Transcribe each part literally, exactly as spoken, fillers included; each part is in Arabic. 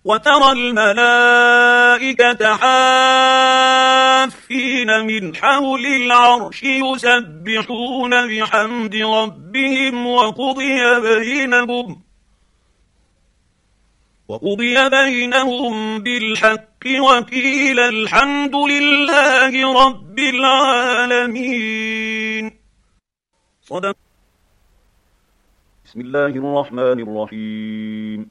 وترى الملائكة حافين من حول العرش يسبحون بحمد ربهم وقضي بينهم وقضي بينهم بالحق وقيل الحمد لله رب العالمين. صدق. بسم الله الرحمن الرحيم.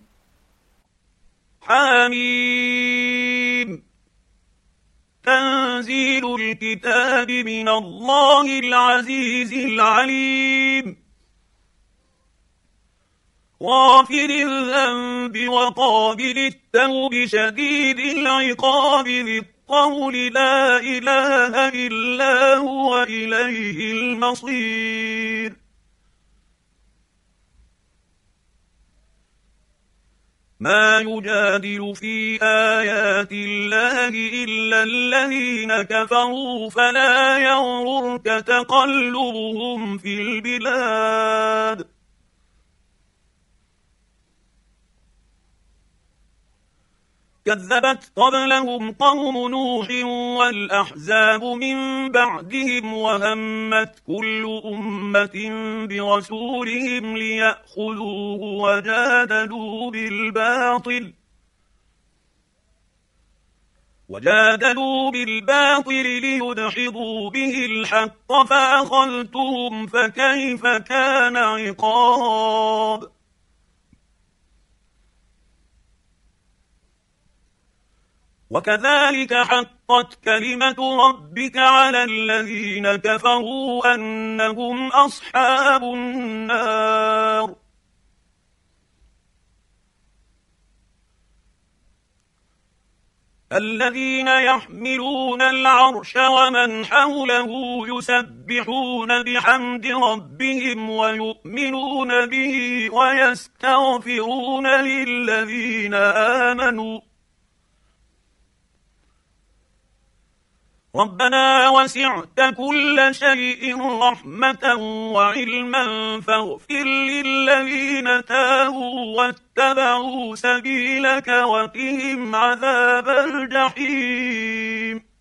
حميم. تنزيل الكتاب من الله العزيز العليم. غافر الذنب وقابل التوب شديد العقاب ذي الطول لا إله إلا هو إليه المصير. ما يجادل في آيات الله إلا الذين كفروا فلا يغررك تقلبهم في البلاد. كذبت قبلهم قوم نوح والأحزاب من بعدهم وهمت كل أمة برسولهم ليأخذوه وجادلوا بالباطل وجادلوا بالباطل ليدحضوا به الحق فأخذتهم فكيف كان عقاب. وكذلك حقت كلمة ربك على الذين كفروا أنهم أصحاب النار. الذين يحملون العرش ومن حوله يسبحون بحمد ربهم ويؤمنون به ويستغفرون للذين آمنوا ربنا وسعت كل شيء رحمة وعلما فاغفر للذين تابوا واتبعوا سبيلك وقهم عذاب الجحيم.